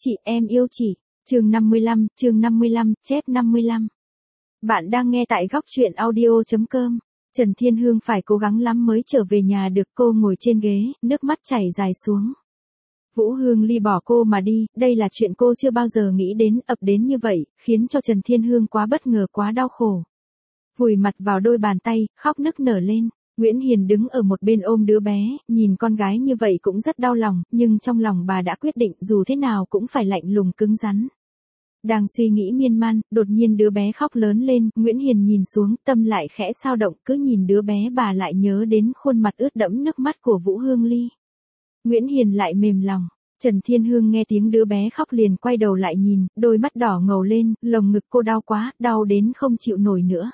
Chị em yêu chị. Chương 55, chép 55. Bạn đang nghe tại góc truyện audio.com. Trần Thiên Hương phải cố gắng lắm mới trở về nhà được, cô ngồi trên ghế, nước mắt chảy dài xuống. Vũ Hương Ly bỏ cô mà đi, đây là chuyện cô chưa bao giờ nghĩ đến, ập đến như vậy, khiến cho Trần Thiên Hương quá bất ngờ, quá đau khổ. Vùi mặt vào đôi bàn tay, khóc nức nở lên. Nguyễn Hiền đứng ở một bên ôm đứa bé, nhìn con gái như vậy cũng rất đau lòng, nhưng trong lòng bà đã quyết định dù thế nào cũng phải lạnh lùng cứng rắn. Đang suy nghĩ miên man, đột nhiên đứa bé khóc lớn lên, Nguyễn Hiền nhìn xuống, tâm lại khẽ xao động, cứ nhìn đứa bé bà lại nhớ đến khuôn mặt ướt đẫm nước mắt của Vũ Hương Ly. Nguyễn Hiền lại mềm lòng. Trần Thiên Hương nghe tiếng đứa bé khóc liền quay đầu lại nhìn, đôi mắt đỏ ngầu lên, lồng ngực cô đau quá, đau đến không chịu nổi nữa.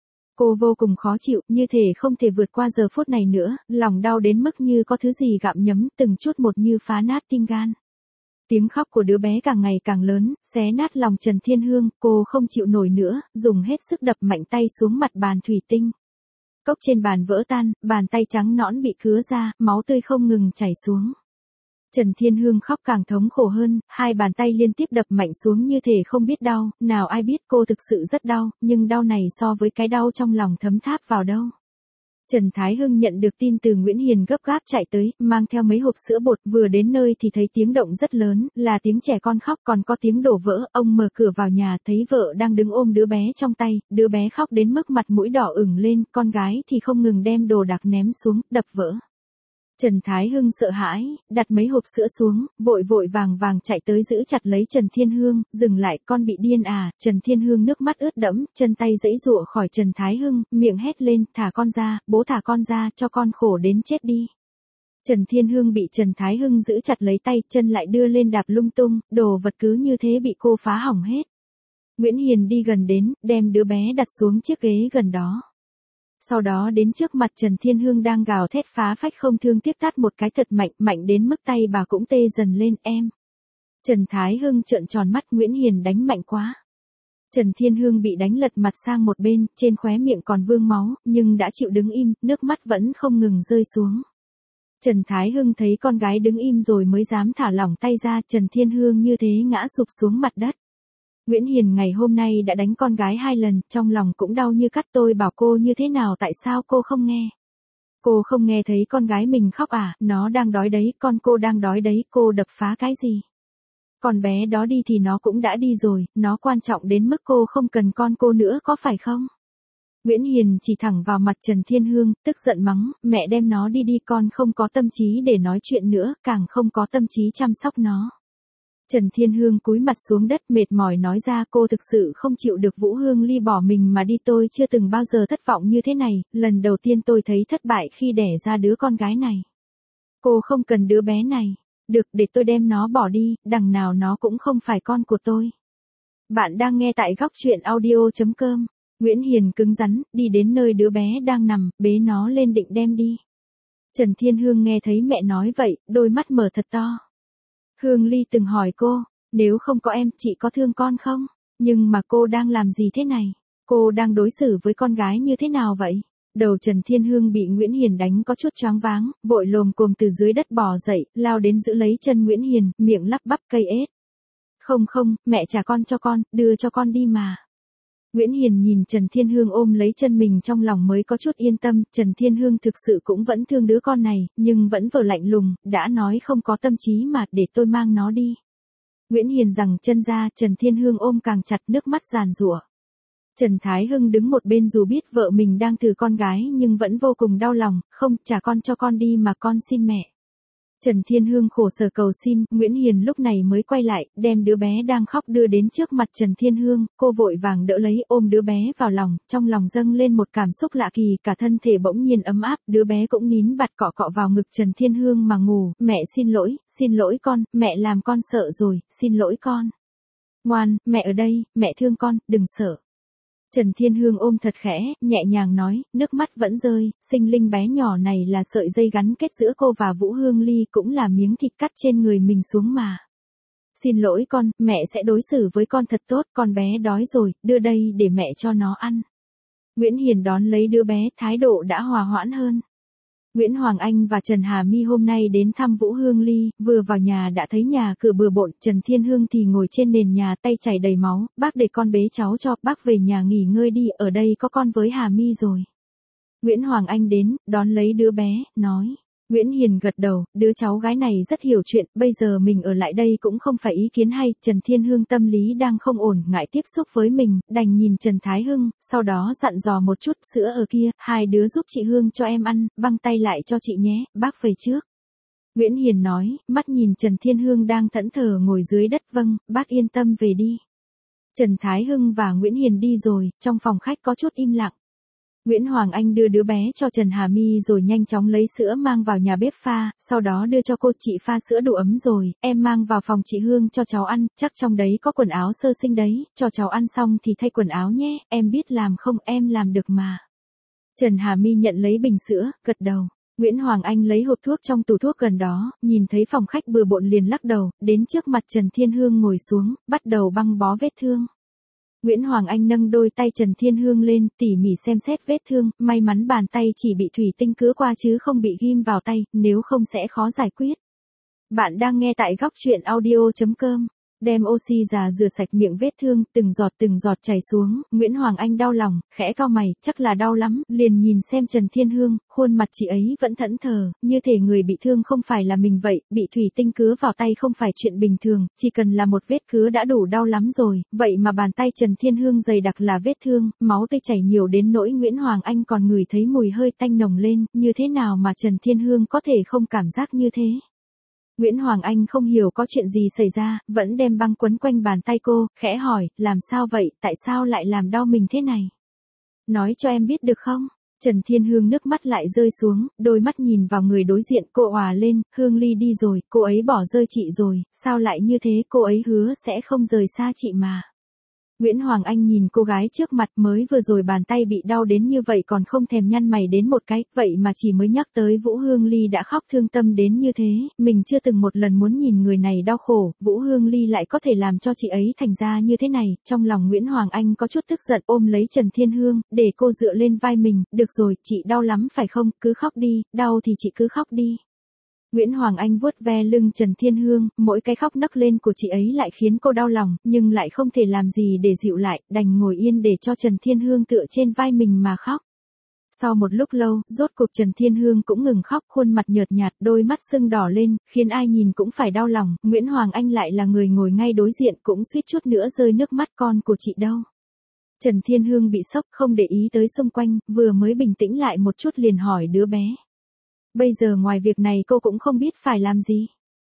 Cô vô cùng khó chịu, như thể không thể vượt qua giờ phút này nữa, lòng đau đến mức như có thứ gì gặm nhấm từng chút một như phá nát tim gan. Tiếng khóc của đứa bé càng ngày càng lớn, xé nát lòng Trần Thiên Hương, cô không chịu nổi nữa, dùng hết sức đập mạnh tay xuống mặt bàn thủy tinh. Cốc trên bàn vỡ tan, bàn tay trắng nõn bị cứa ra, máu tươi không ngừng chảy xuống. Trần Thiên Hương khóc càng thống khổ hơn, hai bàn tay liên tiếp đập mạnh xuống như thể không biết đau, nào ai biết cô thực sự rất đau, nhưng đau này so với cái đau trong lòng thấm tháp vào đâu. Trần Thái Hưng nhận được tin từ Nguyễn Hiền gấp gáp chạy tới, mang theo mấy hộp sữa bột, vừa đến nơi thì thấy tiếng động rất lớn, là tiếng trẻ con khóc, còn có tiếng đổ vỡ, ông mở cửa vào nhà thấy vợ đang đứng ôm đứa bé trong tay, đứa bé khóc đến mức mặt mũi đỏ ửng lên, con gái thì không ngừng đem đồ đạc ném xuống, đập vỡ. Trần Thái Hưng sợ hãi, đặt mấy hộp sữa xuống, vội vội vàng vàng chạy tới giữ chặt lấy Trần Thiên Hương, dừng lại, con bị điên à, Trần Thiên Hương nước mắt ướt đẫm, chân tay giãy giụa khỏi Trần Thái Hưng, miệng hét lên, thả con ra, bố thả con ra, cho con khổ đến chết đi. Trần Thiên Hương bị Trần Thái Hưng giữ chặt lấy tay, chân lại đưa lên đạp lung tung, đồ vật cứ như thế bị cô phá hỏng hết. Nguyễn Hiền đi gần đến, đem đứa bé đặt xuống chiếc ghế gần đó. Sau đó đến trước mặt Trần Thiên Hương đang gào thét phá phách không thương tiếc tát một cái thật mạnh, mạnh đến mức tay bà cũng tê dần lên, em. Trần Thái Hưng trợn tròn mắt, Nguyễn Hiền đánh mạnh quá. Trần Thiên Hương bị đánh lật mặt sang một bên, trên khóe miệng còn vương máu, nhưng đã chịu đứng im, nước mắt vẫn không ngừng rơi xuống. Trần Thái Hưng thấy con gái đứng im rồi mới dám thả lỏng tay ra, Trần Thiên Hương như thế ngã sụp xuống mặt đất. Nguyễn Hiền ngày hôm nay đã đánh con gái 2 lần, trong lòng cũng đau như cắt, tôi bảo cô như thế nào tại sao cô không nghe. Cô không nghe thấy con gái mình khóc à, nó đang đói đấy, con cô đang đói đấy, cô đập phá cái gì. Con bé đó đi thì nó cũng đã đi rồi, nó quan trọng đến mức cô không cần con cô nữa có phải không? Nguyễn Hiền chỉ thẳng vào mặt Trần Thiên Hương, tức giận mắng, mẹ đem nó đi đi, con không có tâm trí để nói chuyện nữa, càng không có tâm trí chăm sóc nó. Trần Thiên Hương cúi mặt xuống đất mệt mỏi nói ra, cô thực sự không chịu được Vũ Hương Ly bỏ mình mà đi, tôi chưa từng bao giờ thất vọng như thế này, lần đầu tiên tôi thấy thất bại khi đẻ ra đứa con gái này. Cô không cần đứa bé này, được để tôi đem nó bỏ đi, đằng nào nó cũng không phải con của tôi. Bạn đang nghe tại góc truyện audio.com. Nguyễn Hiền cứng rắn, đi đến nơi đứa bé đang nằm, bế nó lên định đem đi. Trần Thiên Hương nghe thấy mẹ nói vậy, đôi mắt mở thật to. Hương Ly từng hỏi cô, nếu không có em, chị có thương con không? Nhưng mà cô đang làm gì thế này? Cô đang đối xử với con gái như thế nào vậy? Đầu Trần Thiên Hương bị Nguyễn Hiền đánh có chút choáng váng, vội lồm cồm từ dưới đất bò dậy, lao đến giữ lấy chân Nguyễn Hiền, miệng lắp bắp cây ết. Không không, mẹ trả con cho con, đưa cho con đi mà. Nguyễn Hiền nhìn Trần Thiên Hương ôm lấy chân mình trong lòng mới có chút yên tâm, Trần Thiên Hương thực sự cũng vẫn thương đứa con này, nhưng vẫn vờ lạnh lùng, đã nói không có tâm trí mà, để tôi mang nó đi. Nguyễn Hiền giằng chân ra, Trần Thiên Hương ôm càng chặt, nước mắt giàn giụa. Trần Thái Hưng đứng một bên dù biết vợ mình đang thử con gái nhưng vẫn vô cùng đau lòng, không, trả con cho con đi mà, con xin mẹ. Trần Thiên Hương khổ sở cầu xin, Nguyễn Hiền lúc này mới quay lại, đem đứa bé đang khóc đưa đến trước mặt Trần Thiên Hương, cô vội vàng đỡ lấy, ôm đứa bé vào lòng, trong lòng dâng lên một cảm xúc lạ kỳ, cả thân thể bỗng nhiên ấm áp, đứa bé cũng nín bặt cọ cọ vào ngực Trần Thiên Hương mà ngủ, mẹ xin lỗi con, mẹ làm con sợ rồi, xin lỗi con. Ngoan, mẹ ở đây, mẹ thương con, đừng sợ. Trần Thiên Hương ôm thật khẽ, nhẹ nhàng nói, nước mắt vẫn rơi, sinh linh bé nhỏ này là sợi dây gắn kết giữa cô và Vũ Hương Ly, cũng là miếng thịt cắt trên người mình xuống mà. Xin lỗi con, mẹ sẽ đối xử với con thật tốt, con bé đói rồi, đưa đây để mẹ cho nó ăn. Nguyễn Hiền đón lấy đứa bé, thái độ đã hòa hoãn hơn. Nguyễn Hoàng Anh và Trần Hà My hôm nay đến thăm Vũ Hương Ly, vừa vào nhà đã thấy nhà cửa bừa bộn, Trần Thiên Hương thì ngồi trên nền nhà tay chảy đầy máu, bác để con bế cháu cho, bác về nhà nghỉ ngơi đi, ở đây có con với Hà My rồi. Nguyễn Hoàng Anh đến, đón lấy đứa bé, nói. Nguyễn Hiền gật đầu, đứa cháu gái này rất hiểu chuyện, bây giờ mình ở lại đây cũng không phải ý kiến hay, Trần Thiên Hương tâm lý đang không ổn, ngại tiếp xúc với mình, đành nhìn Trần Thái Hưng, sau đó dặn dò một chút, sữa ở kia, hai đứa giúp chị Hương cho em ăn, băng tay lại cho chị nhé, bác về trước. Nguyễn Hiền nói, mắt nhìn Trần Thiên Hương đang thẫn thờ ngồi dưới đất, vâng, bác yên tâm về đi. Trần Thái Hưng và Nguyễn Hiền đi rồi, trong phòng khách có chút im lặng. Nguyễn Hoàng Anh đưa đứa bé cho Trần Hà My rồi nhanh chóng lấy sữa mang vào nhà bếp pha, sau đó đưa cho cô, chị pha sữa đủ ấm rồi, em mang vào phòng chị Hương cho cháu ăn, chắc trong đấy có quần áo sơ sinh đấy, cho cháu ăn xong thì thay quần áo nhé, em biết làm không, em làm được mà. Trần Hà My nhận lấy bình sữa, gật đầu. Nguyễn Hoàng Anh lấy hộp thuốc trong tủ thuốc gần đó, nhìn thấy phòng khách bừa bộn liền lắc đầu, đến trước mặt Trần Thiên Hương ngồi xuống, bắt đầu băng bó vết thương. Nguyễn Hoàng Anh nâng đôi tay Trần Thiên Hương lên, tỉ mỉ xem xét vết thương, may mắn bàn tay chỉ bị thủy tinh cứa qua chứ không bị ghim vào tay, nếu không sẽ khó giải quyết. Bạn đang nghe tại góc truyện audio.com. Đem oxy già rửa sạch miệng vết thương, từng giọt chảy xuống, Nguyễn Hoàng Anh đau lòng, khẽ cau mày, chắc là đau lắm, liền nhìn xem Trần Thiên Hương, khuôn mặt chị ấy vẫn thẫn thờ, như thể người bị thương không phải là mình vậy, bị thủy tinh cứa vào tay không phải chuyện bình thường, chỉ cần là một vết cứa đã đủ đau lắm rồi, vậy mà bàn tay Trần Thiên Hương dày đặc là vết thương, máu tươi chảy nhiều đến nỗi Nguyễn Hoàng Anh còn ngửi thấy mùi hơi tanh nồng lên, như thế nào mà Trần Thiên Hương có thể không cảm giác như thế. Nguyễn Hoàng Anh không hiểu có chuyện gì xảy ra, vẫn đem băng quấn quanh bàn tay cô, khẽ hỏi, làm sao vậy, tại sao lại làm đau mình thế này? Nói cho em biết được không? Trần Thiên Hương nước mắt lại rơi xuống, đôi mắt nhìn vào người đối diện, cô òa lên, Hương Ly đi rồi, cô ấy bỏ rơi chị rồi, sao lại như thế, cô ấy hứa sẽ không rời xa chị mà. Nguyễn Hoàng Anh nhìn cô gái trước mặt, mới vừa rồi bàn tay bị đau đến như vậy còn không thèm nhăn mày đến một cái, vậy mà chỉ mới nhắc tới Vũ Hương Ly đã khóc thương tâm đến như thế, mình chưa từng một lần muốn nhìn người này đau khổ, Vũ Hương Ly lại có thể làm cho chị ấy thành ra như thế này, trong lòng Nguyễn Hoàng Anh có chút tức giận ôm lấy Trần Thiên Hương, để cô dựa lên vai mình, được rồi, chị đau lắm phải không, cứ khóc đi, đau thì chị cứ khóc đi. Nguyễn Hoàng Anh vuốt ve lưng Trần Thiên Hương, mỗi cái khóc nấc lên của chị ấy lại khiến cô đau lòng, nhưng lại không thể làm gì để dịu lại, đành ngồi yên để cho Trần Thiên Hương tựa trên vai mình mà khóc. Sau một lúc lâu, rốt cuộc Trần Thiên Hương cũng ngừng khóc, khuôn mặt nhợt nhạt, đôi mắt sưng đỏ lên, khiến ai nhìn cũng phải đau lòng, Nguyễn Hoàng Anh lại là người ngồi ngay đối diện cũng suýt chút nữa rơi nước mắt, con của chị đâu? Trần Thiên Hương bị sốc, không để ý tới xung quanh, vừa mới bình tĩnh lại một chút liền hỏi đứa bé. Bây giờ ngoài việc này cô cũng không biết phải làm gì.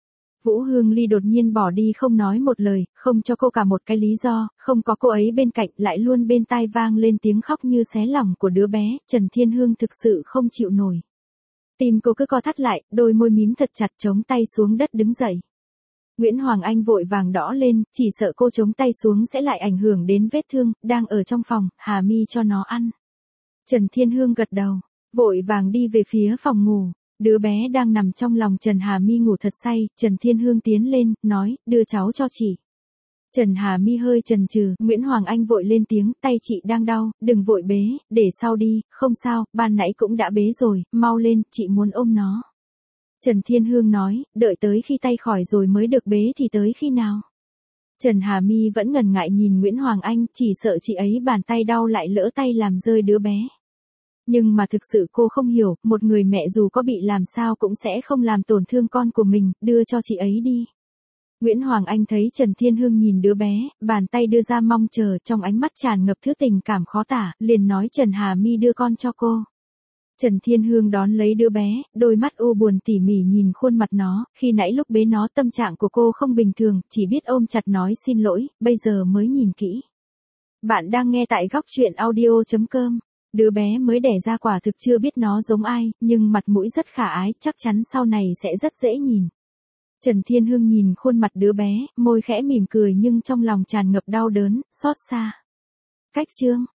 Vũ Hương Ly đột nhiên bỏ đi không nói một lời, không cho cô cả một cái lý do, không có cô ấy bên cạnh lại luôn bên tai vang lên tiếng khóc như xé lòng của đứa bé, Trần Thiên Hương thực sự không chịu nổi. Tim cô cứ co thắt lại, đôi môi mím thật chặt chống tay xuống đất đứng dậy. Nguyễn Hoàng Anh vội vàng đỏ lên, chỉ sợ cô chống tay xuống sẽ lại ảnh hưởng đến vết thương, đang ở trong phòng, Hà My cho nó ăn. Trần Thiên Hương gật đầu. Vội vàng đi về phía phòng ngủ, đứa bé đang nằm trong lòng Trần Hà My ngủ thật say, Trần Thiên Hương tiến lên, nói, đưa cháu cho chị. Trần Hà My hơi chần chừ, Nguyễn Hoàng Anh vội lên tiếng, tay chị đang đau, đừng vội bế, để sau đi, không sao, ban nãy cũng đã bế rồi, mau lên, chị muốn ôm nó. Trần Thiên Hương nói, đợi tới khi tay khỏi rồi mới được bế thì tới khi nào? Trần Hà My vẫn ngần ngại nhìn Nguyễn Hoàng Anh, chỉ sợ chị ấy bàn tay đau lại lỡ tay làm rơi đứa bé. Nhưng mà thực sự cô không hiểu, một người mẹ dù có bị làm sao cũng sẽ không làm tổn thương con của mình, đưa cho chị ấy đi. Nguyễn Hoàng Anh thấy Trần Thiên Hương nhìn đứa bé, bàn tay đưa ra mong chờ, trong ánh mắt tràn ngập thứ tình cảm khó tả, liền nói Trần Hà My đưa con cho cô. Trần Thiên Hương đón lấy đứa bé, đôi mắt u buồn tỉ mỉ nhìn khuôn mặt nó, khi nãy lúc bế nó tâm trạng của cô không bình thường, chỉ biết ôm chặt nói xin lỗi, bây giờ mới nhìn kỹ. Bạn đang nghe tại góc truyện audio.com. Đứa bé mới đẻ ra quả thực chưa biết nó giống ai, nhưng mặt mũi rất khả ái, chắc chắn sau này sẽ rất dễ nhìn. Trần Thiên Hương nhìn khuôn mặt đứa bé, môi khẽ mỉm cười nhưng trong lòng tràn ngập đau đớn, xót xa. Cách chương